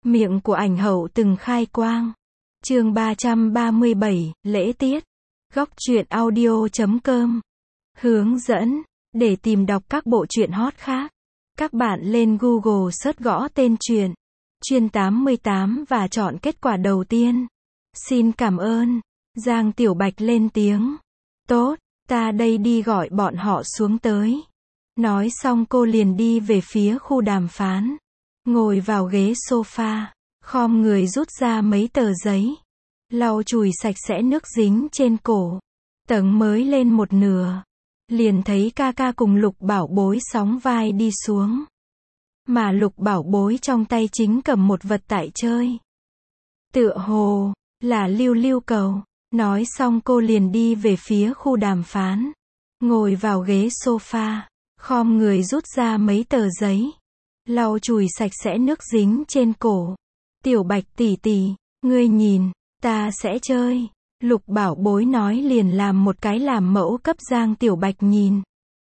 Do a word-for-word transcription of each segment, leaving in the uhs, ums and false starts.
Miệng của ảnh hậu từng khai quang. Chương ba trăm ba mươi bảy, lễ tiết. Góc truyện audio chấm com. Hướng dẫn. Để tìm đọc các bộ truyện hot khác, các bạn lên Google search gõ tên truyện Chuyên tám mươi tám và chọn kết quả đầu tiên. Xin cảm ơn. Giang Tiểu Bạch lên tiếng. Tốt, ta đây đi gọi bọn họ xuống tới. Nói xong cô liền đi về phía khu đàm phán. Ngồi vào ghế sofa, khom người rút ra mấy tờ giấy, lau chùi sạch sẽ nước dính trên cổ. Tầng mới lên một nửa, liền thấy ca ca cùng Lục Bảo Bối sóng vai đi xuống. Mà Lục Bảo Bối trong tay chính cầm một vật tại chơi. Tựa hồ là lưu lưu cầu. Nói xong cô liền đi về phía khu đàm phán. Ngồi vào ghế sofa, khom người rút ra mấy tờ giấy, lau chùi sạch sẽ nước dính trên cổ. Tiểu Bạch tỷ tỷ, ngươi nhìn, ta sẽ chơi. Lục Bảo Bối nói liền làm một cái làm mẫu cấp Giang Tiểu Bạch nhìn.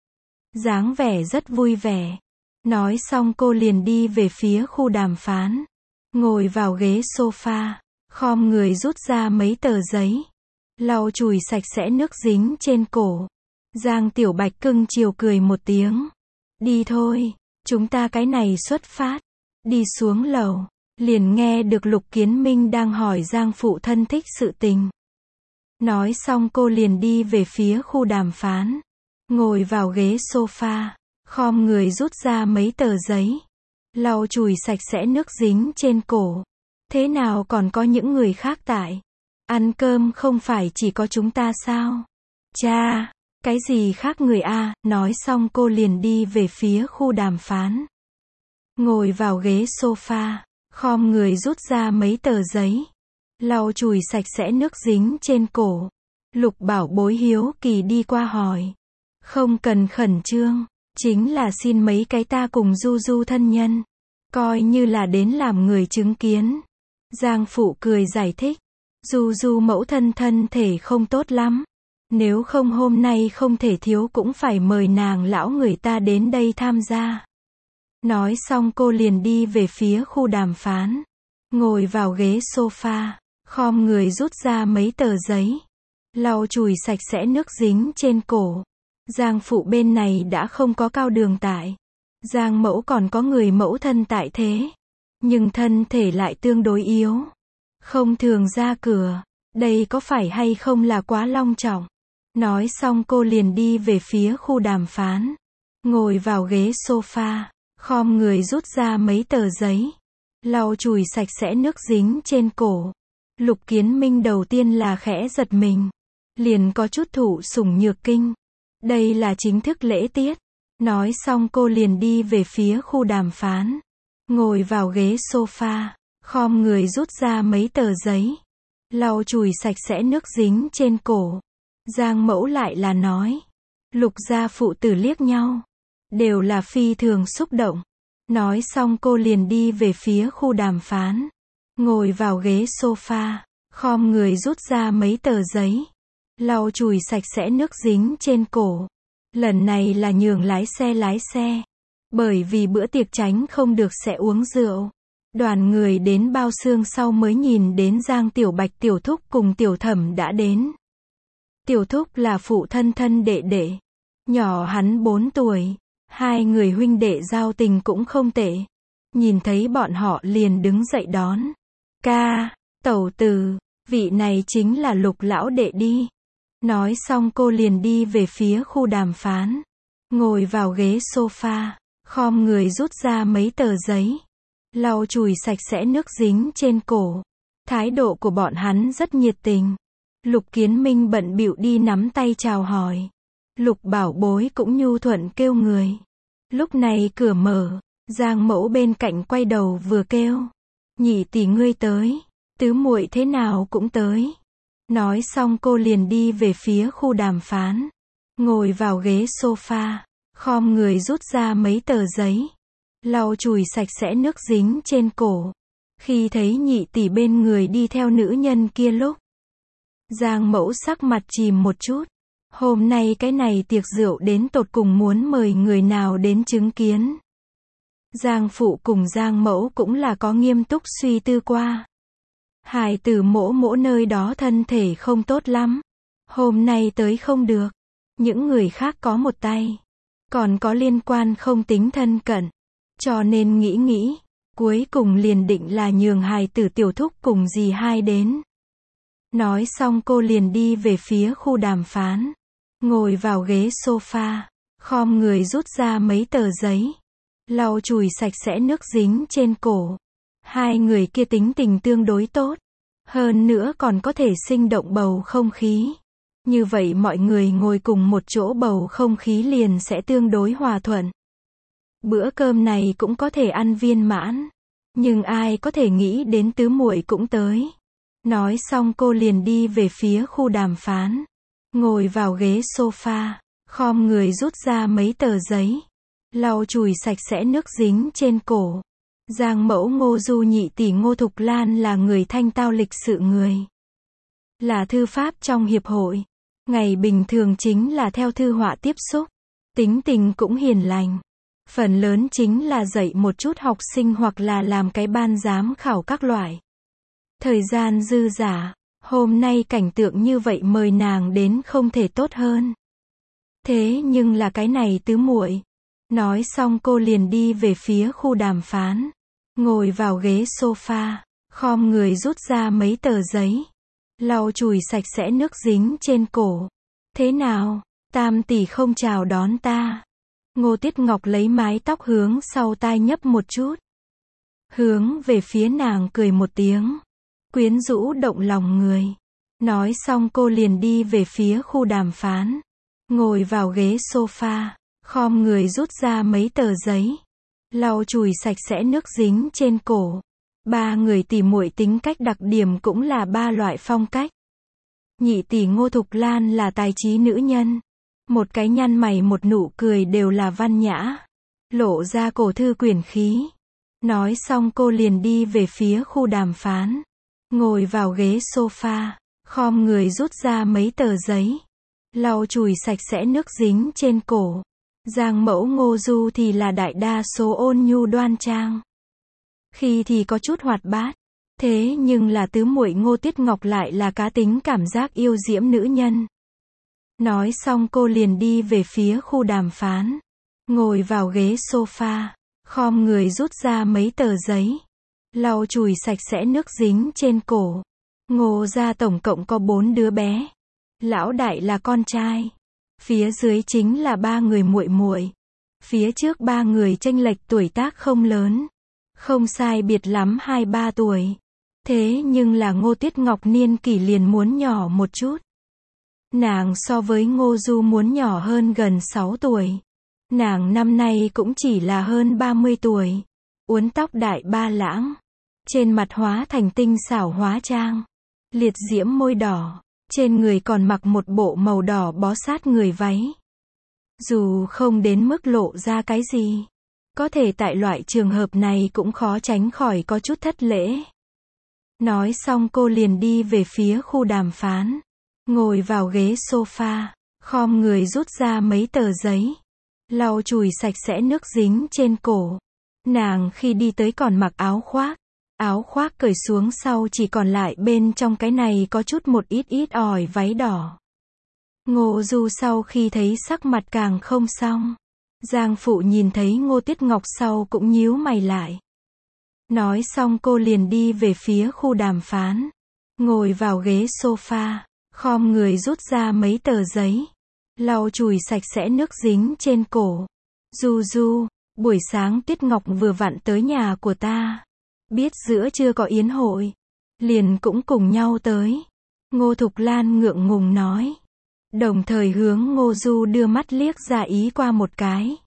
Dáng vẻ rất vui vẻ. Nói xong cô liền đi về phía khu đàm phán. Ngồi vào ghế sofa, khom người rút ra mấy tờ giấy, lau chùi sạch sẽ nước dính trên cổ. Giang Tiểu Bạch cưng chiều cười một tiếng. Đi thôi, chúng ta cái này xuất phát. Đi xuống lầu, liền nghe được Lục Kiến Minh đang hỏi Giang phụ thân thích sự tình. Nói xong cô liền đi về phía khu đàm phán. Ngồi vào ghế sofa, khom người rút ra mấy tờ giấy, lau chùi sạch sẽ nước dính trên cổ. Thế nào còn có những người khác tại? Ăn cơm không phải chỉ có chúng ta sao? Cha, cái gì khác người a? Nói xong cô liền đi về phía khu đàm phán. Ngồi vào ghế sofa, khom người rút ra mấy tờ giấy, lau chùi sạch sẽ nước dính trên cổ. Lục Bảo Bối hiếu kỳ đi qua hỏi. Không cần khẩn trương, chính là xin mấy cái ta cùng Du Du thân nhân, coi như là đến làm người chứng kiến. Giang phụ cười giải thích. Du Du mẫu thân thân thể không tốt lắm, nếu không hôm nay không thể thiếu cũng phải mời nàng lão người ta đến đây tham gia. Nói xong cô liền đi về phía khu đàm phán. Ngồi vào ghế sofa, khom người rút ra mấy tờ giấy, lau chùi sạch sẽ nước dính trên cổ. Giang phụ bên này đã không có cao đường tại. Giang mẫu còn có người mẫu thân tại thế, nhưng thân thể lại tương đối yếu, không thường ra cửa. Đây có phải hay không là quá long trọng? Nói xong cô liền đi về phía khu đàm phán. Ngồi vào ghế sofa, khom người rút ra mấy tờ giấy, lau chùi sạch sẽ nước dính trên cổ. Lục Kiến Minh đầu tiên là khẽ giật mình, liền có chút thụ sủng nhược kinh. Đây là chính thức lễ tiết. Nói xong cô liền đi về phía khu đàm phán. Ngồi vào ghế sofa, khom người rút ra mấy tờ giấy, lau chùi sạch sẽ nước dính trên cổ. Giang mẫu lại là nói. Lục gia phụ tử liếc nhau, đều là phi thường xúc động. Nói xong cô liền đi về phía khu đàm phán. Ngồi vào ghế sofa, khom người rút ra mấy tờ giấy, lau chùi sạch sẽ nước dính trên cổ. Lần này là nhường lái xe lái xe, bởi vì bữa tiệc tránh không được sẽ uống rượu. Đoàn người đến bao xương sau mới nhìn đến Giang Tiểu Bạch tiểu thúc cùng tiểu thẩm đã đến. Tiểu thúc là phụ thân thân đệ đệ, nhỏ hắn bốn tuổi, hai người huynh đệ giao tình cũng không tệ. Nhìn thấy bọn họ liền đứng dậy đón. Ca, tẩu từ, vị này chính là Lục lão đệ đi. Nói xong cô liền đi về phía khu đàm phán. Ngồi vào ghế sofa, khom người rút ra mấy tờ giấy, lau chùi sạch sẽ nước dính trên cổ. Thái độ của bọn hắn rất nhiệt tình. Lục Kiến Minh bận bịu đi nắm tay chào hỏi. Lục Bảo Bối cũng nhu thuận kêu người. Lúc này cửa mở, Giang mẫu bên cạnh quay đầu vừa kêu. Nhị tỷ ngươi tới, tứ muội thế nào cũng tới. Nói xong cô liền đi về phía khu đàm phán. Ngồi vào ghế sofa, khom người rút ra mấy tờ giấy, lau chùi sạch sẽ nước dính trên cổ. Khi thấy nhị tỷ bên người đi theo nữ nhân kia lúc, Giang mẫu sắc mặt chìm một chút. Hôm nay cái này tiệc rượu đến tột cùng muốn mời người nào đến chứng kiến. Giang phụ cùng Giang mẫu cũng là có nghiêm túc suy tư qua. Hài tử mỗ mỗ nơi đó thân thể không tốt lắm. Hôm nay tới không được. Những người khác có một tay. Còn có liên quan không tính thân cận. Cho nên nghĩ nghĩ. Cuối cùng liền định là nhường hài tử tiểu thúc cùng dì hai đến. Nói xong cô liền đi về phía khu đàm phán. Ngồi vào ghế sofa. Khom người rút ra mấy tờ giấy. Lau chùi sạch sẽ nước dính trên cổ. Hai người kia tính tình tương đối tốt. Hơn nữa còn có thể sinh động bầu không khí. Như vậy mọi người ngồi cùng một chỗ bầu không khí liền sẽ tương đối hòa thuận. Bữa cơm này cũng có thể ăn viên mãn. Nhưng ai có thể nghĩ đến tứ muội cũng tới. Nói xong cô liền đi về phía khu đàm phán. Ngồi vào ghế sofa. Khom người rút ra mấy tờ giấy. Lau chùi sạch sẽ nước dính trên cổ. Giang mẫu Ngô Du nhị tỷ Ngô Thục Lan là người thanh tao lịch sự người. Là thư pháp trong hiệp hội. Ngày bình thường chính là theo thư họa tiếp xúc. Tính tình cũng hiền lành. Phần lớn chính là dạy một chút học sinh hoặc là làm cái ban giám khảo các loại. Thời gian dư dả. Hôm nay cảnh tượng như vậy mời nàng đến không thể tốt hơn. Thế nhưng là cái này tứ muội. Nói xong cô liền đi về phía khu đàm phán. Ngồi vào ghế sofa. Khom người rút ra mấy tờ giấy. Lau chùi sạch sẽ nước dính trên cổ. Thế nào, Tam tỷ không chào đón ta? Ngô Tiết Ngọc lấy mái tóc hướng sau tai nhấp một chút. Hướng về phía nàng cười một tiếng. Quyến rũ động lòng người. Nói xong cô liền đi về phía khu đàm phán. Ngồi vào ghế sofa. Khom người rút ra mấy tờ giấy. Lau chùi sạch sẽ nước dính trên cổ. Ba người tỷ muội tính cách đặc điểm cũng là ba loại phong cách. Nhị tỷ Ngô Thục Lan là tài trí nữ nhân. Một cái nhăn mày một nụ cười đều là văn nhã. Lộ ra cổ thư quyển khí. Nói xong cô liền đi về phía khu đàm phán. Ngồi vào ghế sofa. Khom người rút ra mấy tờ giấy. Lau chùi sạch sẽ nước dính trên cổ. Giang mẫu Ngô Du thì là đại đa số ôn nhu đoan trang. Khi thì có chút hoạt bát. Thế nhưng là tứ muội Ngô Tiết Ngọc lại là cá tính cảm giác yêu diễm nữ nhân. Nói xong cô liền đi về phía khu đàm phán. Ngồi vào ghế sofa. Khom người rút ra mấy tờ giấy. Lau chùi sạch sẽ nước dính trên cổ. Ngô gia tổng cộng có bốn đứa bé. Lão đại là con trai. Phía dưới chính là ba người muội muội. Phía trước ba người chênh lệch tuổi tác không lớn. Không sai biệt lắm hai ba tuổi. Thế nhưng là Ngô Tiết Ngọc niên kỷ liền muốn nhỏ một chút. Nàng so với Ngô Du muốn nhỏ hơn gần sáu tuổi. Nàng năm nay cũng chỉ là hơn ba mươi tuổi. Uốn tóc đại ba lãng. Trên mặt hóa thành tinh xảo hóa trang. Liệt diễm môi đỏ. Trên người còn mặc một bộ màu đỏ bó sát người váy. Dù không đến mức lộ ra cái gì. Có thể tại loại trường hợp này cũng khó tránh khỏi có chút thất lễ. Nói xong cô liền đi về phía khu đàm phán. Ngồi vào ghế sofa. Khom người rút ra mấy tờ giấy. Lau chùi sạch sẽ nước dính trên cổ. Nàng khi đi tới còn mặc áo khoác. Áo khoác cởi xuống sau chỉ còn lại bên trong cái này có chút một ít ít ỏi váy đỏ. Ngô Du sau khi thấy sắc mặt càng không xong. Giang phụ nhìn thấy Ngô Tiết Ngọc sau cũng nhíu mày lại. Nói xong cô liền đi về phía khu đàm phán. Ngồi vào ghế sofa. Khom người rút ra mấy tờ giấy. Lau chùi sạch sẽ nước dính trên cổ. Du Du, buổi sáng Tiết Ngọc vừa vặn tới nhà của ta. Biết giữa trưa có yến hội. Liền cũng cùng nhau tới. Ngô Thục Lan ngượng ngùng nói. Đồng thời hướng Ngô Du đưa mắt liếc ra ý qua một cái.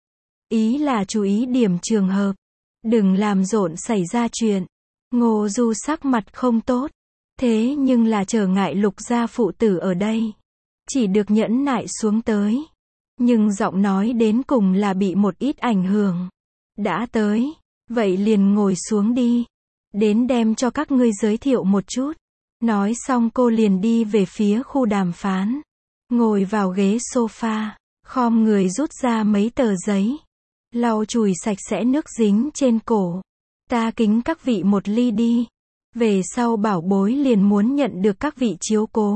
Ý là chú ý điểm trường hợp. Đừng làm rộn xảy ra chuyện. Ngô Du sắc mặt không tốt. Thế nhưng là trở ngại Lục gia phụ tử ở đây. Chỉ được nhẫn nại xuống tới. Nhưng giọng nói đến cùng là bị một ít ảnh hưởng. Đã tới. Vậy liền ngồi xuống đi. Đến đem cho các ngươi giới thiệu một chút. Nói xong cô liền đi về phía khu đàm phán. Ngồi vào ghế sofa. Khom người rút ra mấy tờ giấy. lau chùi sạch sẽ nước dính trên cổ. Ta kính các vị một ly đi. Về sau bảo bối liền muốn nhận được các vị chiếu cố.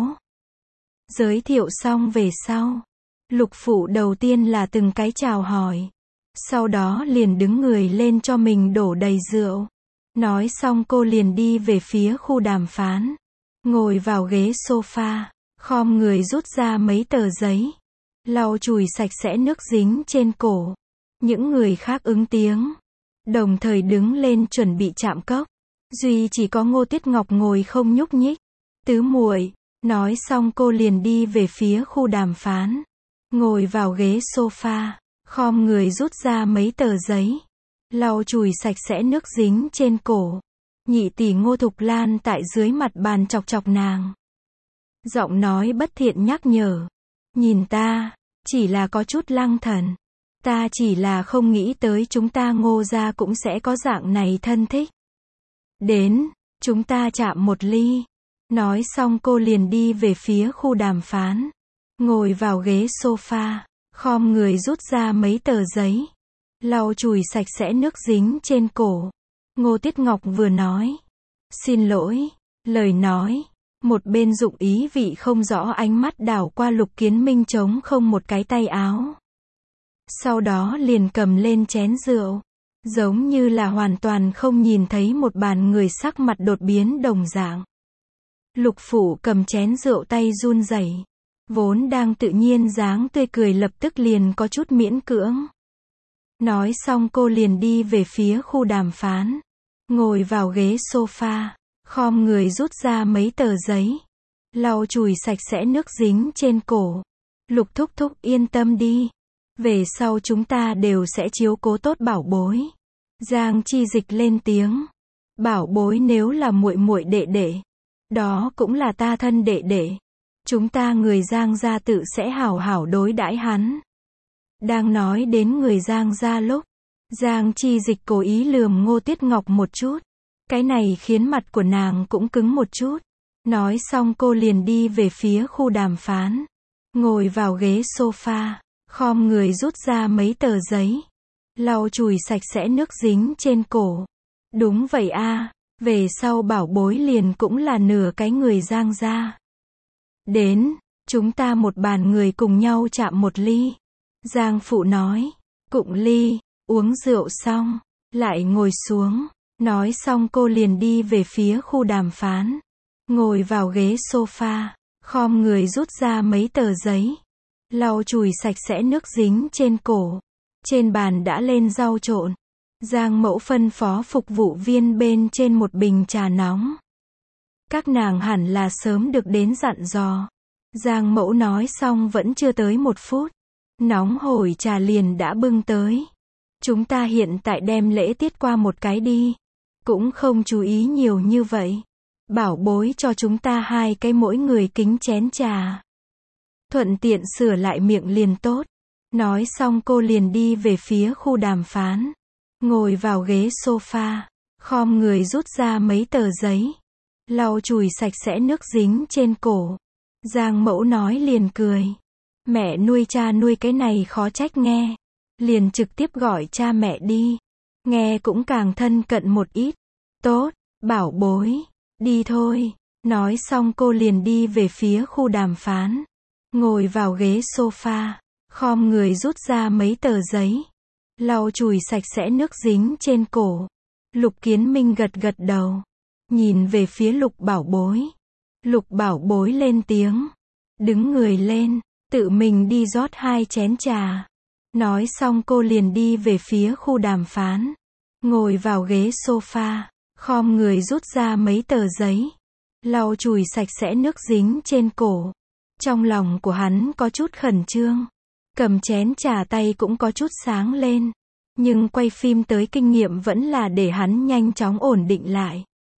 Giới thiệu xong về sau, Lục Phụ đầu tiên là từng cái chào hỏi. Sau đó liền đứng người lên cho mình đổ đầy rượu. Nói xong cô liền đi về phía khu đàm phán. Ngồi vào ghế sofa, khom người rút ra mấy tờ giấy. Lau chùi sạch sẽ nước dính trên cổ. Những người khác ứng tiếng. Đồng thời đứng lên chuẩn bị chạm cốc. Duy chỉ có Ngô Tuyết Ngọc ngồi không nhúc nhích. Tứ muội, nói xong cô liền đi về phía khu đàm phán. Ngồi vào ghế sofa, khom người rút ra mấy tờ giấy. Lau chùi sạch sẽ nước dính trên cổ. Nhị tỷ Ngô Thục Lan tại dưới mặt bàn chọc chọc nàng. Giọng nói bất thiện nhắc nhở. Nhìn ta, chỉ là có chút lăng thần. Ta chỉ là không nghĩ tới chúng ta Ngô gia cũng sẽ có dạng này thân thích. Đến, chúng ta chạm một ly. Nói xong cô liền đi về phía khu đàm phán. Ngồi vào ghế sofa, khom người rút ra mấy tờ giấy. Lau chùi sạch sẽ nước dính trên cổ. Ngô Tuyết Ngọc vừa nói. Xin lỗi. Lời nói. Một bên dụng ý vị không rõ ánh mắt đảo qua Lục Kiến Minh trống không một cái tay áo. Sau đó liền cầm lên chén rượu. Giống như là hoàn toàn không nhìn thấy một bàn người sắc mặt đột biến đồng dạng. Lục Phụ cầm chén rượu tay run rẩy. Vốn đang tự nhiên dáng tươi cười lập tức liền có chút miễn cưỡng. Nói xong cô liền đi về phía khu đàm phán. Ngồi vào ghế sofa, khom người rút ra mấy tờ giấy. Lau chùi sạch sẽ nước dính trên cổ. Lục thúc thúc yên tâm đi. Về sau chúng ta đều sẽ chiếu cố tốt bảo bối. Giang Chi Dịch lên tiếng. Bảo bối nếu là muội muội đệ đệ, đó cũng là ta thân đệ đệ. Chúng ta người Giang gia tự sẽ hảo hảo đối đãi hắn. Đang nói đến người Giang gia lúc, Giang Chi Dịch cố ý lườm Ngô Tuyết Ngọc một chút. Cái này khiến mặt của nàng cũng cứng một chút. Nói xong cô liền đi về phía khu đàm phán. Ngồi vào ghế sofa, khom người rút ra mấy tờ giấy. Lau chùi sạch sẽ nước dính trên cổ. Đúng vậy a, về sau bảo bối liền cũng là nửa cái người Giang gia. Đến, chúng ta một bàn người cùng nhau chạm một ly. Giang Phụ nói. Cụng ly, uống rượu xong, lại ngồi xuống. Nói xong cô liền đi về phía khu đàm phán. Ngồi vào ghế sofa, khom người rút ra mấy tờ giấy. Lau chùi sạch sẽ nước dính trên cổ. Trên bàn đã lên rau trộn. Giang Mẫu phân phó phục vụ viên bên trên một bình trà nóng. Các nàng hẳn là sớm được đến dặn dò. Giang Mẫu nói xong vẫn chưa tới một phút. Nóng hổi trà liền đã bưng tới. Chúng ta hiện tại đem lễ tiết qua một cái đi. Cũng không chú ý nhiều như vậy. Bảo bối cho chúng ta hai cái mỗi người kính chén trà. Thuận tiện sửa lại miệng liền tốt. Nói xong cô liền đi về phía khu đàm phán. Ngồi vào ghế sofa, khom người rút ra mấy tờ giấy. Lau chùi sạch sẽ nước dính trên cổ. Giang Mẫu nói liền cười. Mẹ nuôi cha nuôi cái này khó trách nghe. Liền trực tiếp gọi cha mẹ đi. Nghe cũng càng thân cận một ít. Tốt, bảo bối. Đi thôi. Nói xong cô liền đi về phía khu đàm phán. Ngồi vào ghế sofa, khom người rút ra mấy tờ giấy. Lau chùi sạch sẽ nước dính trên cổ. Lục Kiến Minh gật gật đầu. Nhìn về phía Lục Bảo Bối. Lục Bảo Bối lên tiếng. Đứng người lên, tự mình đi rót hai chén trà. Nói xong cô liền đi về phía khu đàm phán. Ngồi vào ghế sofa, khom người rút ra mấy tờ giấy. Lau chùi sạch sẽ nước dính trên cổ. Trong lòng của hắn có chút khẩn trương. Cầm chén trà tay cũng có chút sáng lên. Nhưng quay phim tới kinh nghiệm vẫn là để hắn nhanh chóng ổn định lại.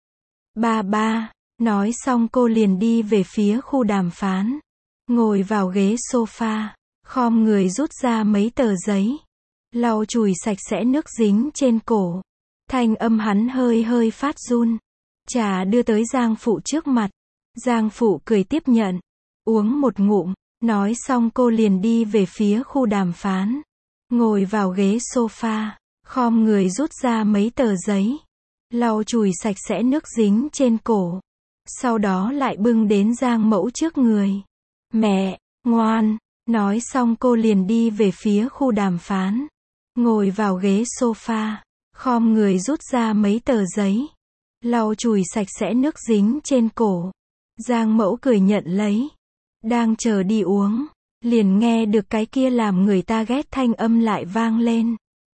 Ba ba, nói xong cô liền đi về phía khu đàm phán. Ngồi vào ghế sofa, khom người rút ra mấy tờ giấy. Lau chùi sạch sẽ nước dính trên cổ. Thanh âm hắn hơi hơi phát run. Trà đưa tới Giang Phụ trước mặt. Giang Phụ cười tiếp nhận. Uống một ngụm. Nói xong cô liền đi về phía khu đàm phán. ngồi vào ghế sofa, khom người rút ra mấy tờ giấy, lau chùi sạch sẽ nước dính trên cổ. Sau đó lại bưng đến Giang Mẫu trước người. Mẹ, ngoan, nói xong cô liền đi về phía khu đàm phán. Ngồi vào ghế sofa, khom người rút ra mấy tờ giấy, lau chùi sạch sẽ nước dính trên cổ. Giang Mẫu cười nhận lấy. Đang chờ đi uống, liền nghe được cái kia làm người ta ghét thanh âm lại vang lên.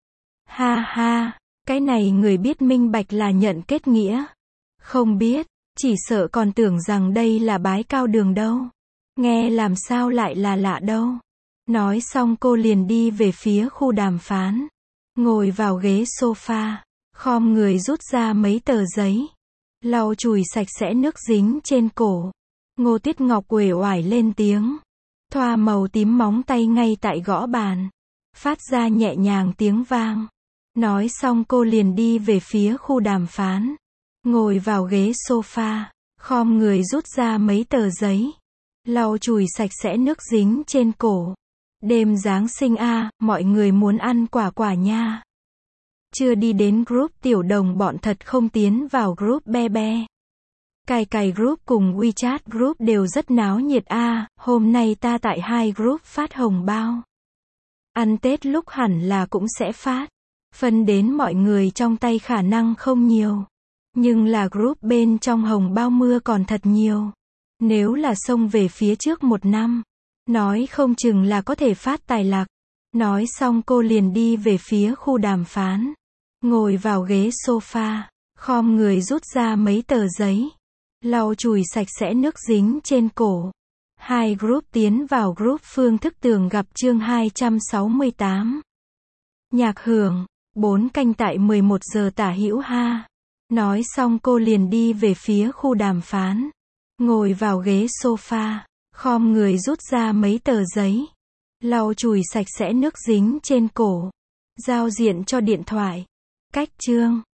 Ha ha, cái này người biết minh bạch là nhận kết nghĩa. Không biết, chỉ sợ còn tưởng rằng đây là bái cao đường đâu. Nghe làm sao lại là lạ đâu. Nói xong cô liền đi về phía khu đàm phán. Ngồi vào ghế sofa, khom người rút ra mấy tờ giấy, lau chùi sạch sẽ nước dính trên cổ. Ngô Tuyết Ngọc uể oải lên tiếng. Thoa màu tím móng tay ngay tại gõ bàn. Phát ra nhẹ nhàng tiếng vang. Nói xong cô liền đi về phía khu đàm phán. Ngồi vào ghế sofa, khom người rút ra mấy tờ giấy, lau chùi sạch sẽ nước dính trên cổ. Đêm Giáng sinh a, mọi người muốn ăn quả quả nha. Chưa đi đến group tiểu đồng bọn thật không tiến vào group be be. Cài cài group cùng WeChat group đều rất náo nhiệt a, hôm nay ta tại hai group phát hồng bao. Ăn Tết lúc hẳn là cũng sẽ phát. Phân đến mọi người trong tay khả năng không nhiều. Nhưng là group bên trong hồng bao mưa còn thật nhiều. Nếu là xông về phía trước một năm, nói không chừng là có thể phát tài lạc. Nói xong cô liền đi về phía khu đàm phán. Ngồi vào ghế sofa, khom người rút ra mấy tờ giấy, lau chùi sạch sẽ nước dính trên cổ. Hai group tiến vào group phương thức tường gặp chương hai trăm sáu mươi tám. Nhạc hưởng, bốn canh tại mười một giờ tả hữu ha. Nói xong cô liền đi về phía khu đàm phán. Ngồi vào ghế sofa, khom người rút ra mấy tờ giấy, lau chùi sạch sẽ nước dính trên cổ. Giao diện cho điện thoại. Cách chương